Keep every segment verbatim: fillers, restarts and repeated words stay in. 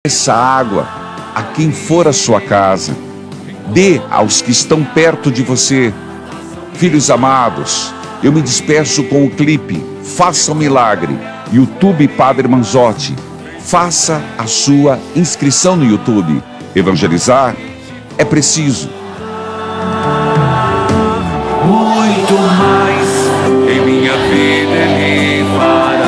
essa água a quem for a sua casa. Dê aos que estão perto de você. Filhos amados, eu me despeço com o clipe Faça um Milagre, YouTube Padre Manzotti. Faça a sua inscrição no YouTube. Evangelizar é preciso. Muito mais em minha vida Ele fará.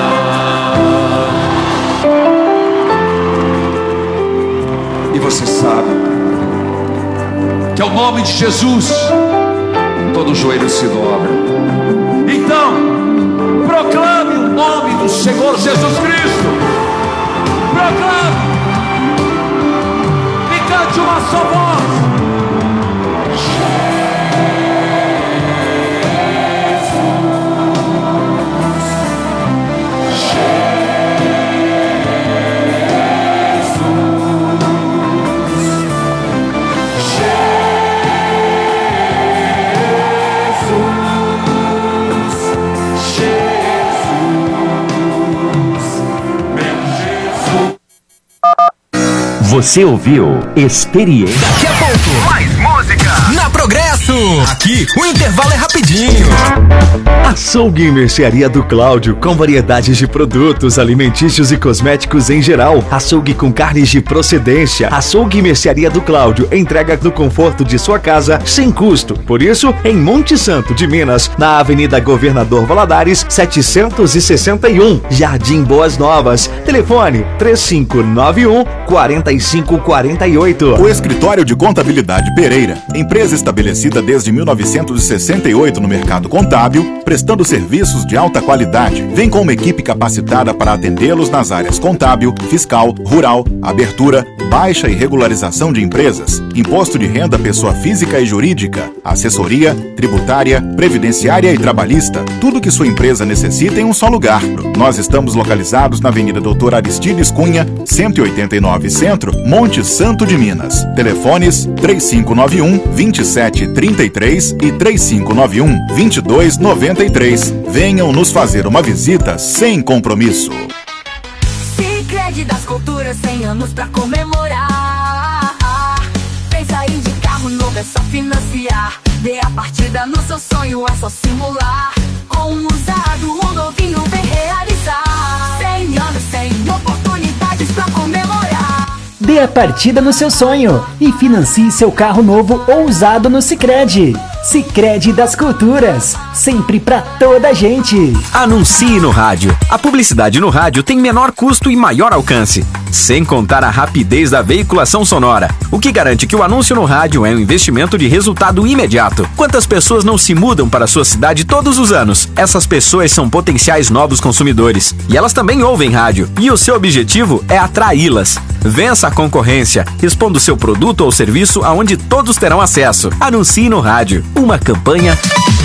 E você sabe que ao nome de Jesus todo joelho se dobra. Então proclame o nome do Senhor Jesus Cristo. Proclame e cante uma só voz. Você ouviu Experiência. Daqui a pouco, mais música na Progresso. Aqui, o intervalo é rapidinho. Açougue e Mercearia do Cláudio, com variedades de produtos alimentícios e cosméticos em geral. Açougue com carnes de procedência. Açougue e Mercearia do Cláudio, entrega no conforto de sua casa, sem custo. Por isso, em Monte Santo de Minas, na Avenida Governador Valadares, setecentos e sessenta e um, Jardim Boas Novas. Telefone três cinco nove um, quatro cinco quatro oito. O Escritório de Contabilidade Pereira, empresa estabelecida desde mil novecentos e sessenta e oito no mercado contábil, prestando serviços de alta qualidade, vem com uma equipe capacitada para atendê-los nas áreas contábil, fiscal, rural, abertura, baixa e regularização de empresas, imposto de renda pessoa física e jurídica, assessoria, tributária, previdenciária e trabalhista. Tudo que sua empresa necessita em um só lugar. Nós estamos localizados na Avenida Doutor Aristides Cunha, cento e oitenta e nove Centro, Monte Santo de Minas. Telefones três cinco nove um, dois sete três três e três cinco nove um, dois dois nove três. Venham nos fazer uma visita sem compromisso. Sicredi das Culturas, cem anos pra comemorar. Pensa em de carro novo, é só financiar. Dê a partida no seu sonho, é só simular. Com um usado, um novinho vem realizar. Cem anos, cem oportunidades pra comemorar. Dê a partida no seu sonho e financie seu carro novo ou usado no Sicredi. Sicredi das Culturas, sempre pra toda a gente. Anuncie no rádio. A publicidade no rádio tem menor custo e maior alcance, sem contar a rapidez da veiculação sonora, o que garante que o anúncio no rádio é um investimento de resultado imediato. Quantas pessoas não se mudam para a sua cidade todos os anos? Essas pessoas são potenciais novos consumidores e elas também ouvem rádio, e o seu objetivo é atraí-las. Vença a concorrência, responda o seu produto ou serviço aonde todos terão acesso. Anuncie no rádio. Uma campanha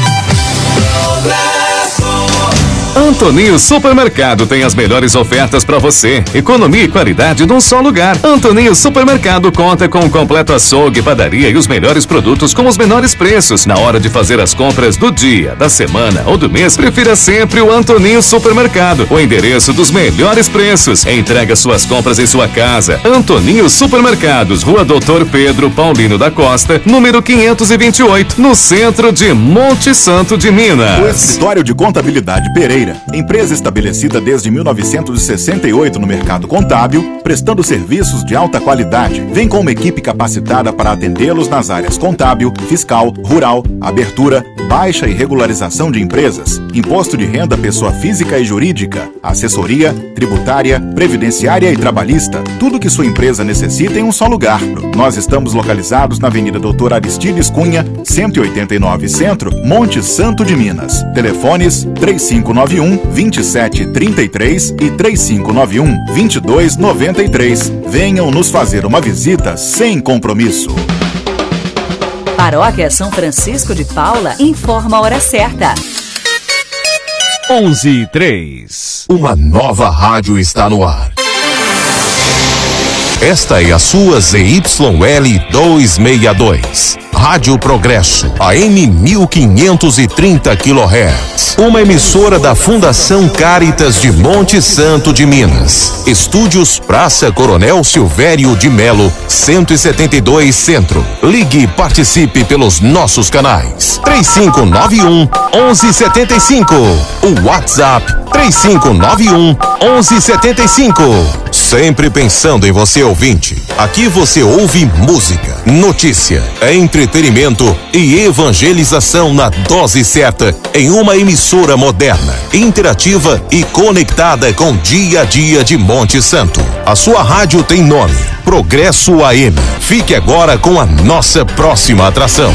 Antonio Supermercado tem as melhores ofertas para você. Economia e qualidade num só lugar. Antonio Supermercado conta com um completo açougue, padaria e os melhores produtos com os menores preços. Na hora de fazer as compras do dia, da semana ou do mês, prefira sempre o Antonio Supermercado, o endereço dos melhores preços. Entrega suas compras em sua casa. Antonio Supermercados, Rua Doutor Pedro Paulino da Costa, número quinhentos e vinte e oito, no centro de Monte Santo de Minas. O Escritório de Contabilidade Pereira, empresa estabelecida desde mil novecentos e sessenta e oito no mercado contábil, prestando serviços de alta qualidade, vem com uma equipe capacitada para atendê-los nas áreas contábil, fiscal, rural, abertura, baixa e regularização de empresas, imposto de renda pessoa física e jurídica, assessoria, tributária, previdenciária e trabalhista. Tudo que sua empresa necessita em um só lugar. Nós estamos localizados na Avenida Doutor Aristides Cunha, cento e oitenta e nove Centro, Monte Santo de Minas. Telefones três cinco nove um, dois sete três três e três cinco nove um, dois dois nove três. Venham nos fazer uma visita sem compromisso. Paróquia São Francisco de Paula informa a hora certa. onze e três. Uma nova rádio está no ar. Esta é a sua Z Y L duzentos e sessenta e dois. Rádio Progresso, A M mil quinhentos e trinta quilohertz. Uma emissora da Fundação Caritas de Monte Santo de Minas. Estúdios Praça Coronel Silvério de Melo, cento e setenta e dois Centro. Ligue e participe pelos nossos canais. três cinco nove um, um um sete cinco. O WhatsApp três cinco nove um, um um sete cinco. Sempre pensando em você, ouvinte. Aqui você ouve música, notícia, entretenimento e evangelização na dose certa em uma emissora moderna, interativa e conectada com o dia a dia de Monte Santo. A sua rádio tem nome: Progresso A M. Fique agora com a nossa próxima atração.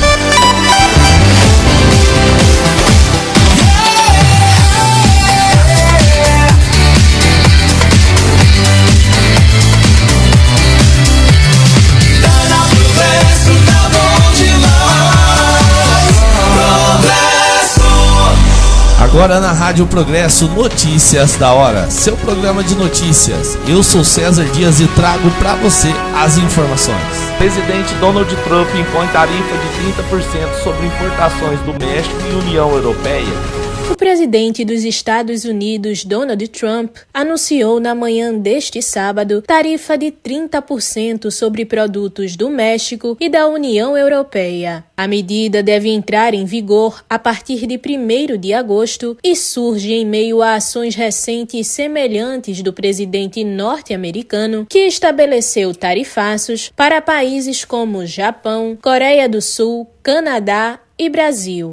Agora na Rádio Progresso, Notícias da Hora, seu programa de notícias. Eu sou César Dias e trago para você as informações. Presidente Donald Trump impõe tarifa de trinta por cento sobre importações do México e União Europeia. O presidente dos Estados Unidos, Donald Trump, anunciou na manhã deste sábado tarifa de trinta por cento sobre produtos do México e da União Europeia. A medida deve entrar em vigor a partir de primeiro de agosto e surge em meio a ações recentes semelhantes do presidente norte-americano, que estabeleceu tarifaços para países como Japão, Coreia do Sul, Canadá e Brasil.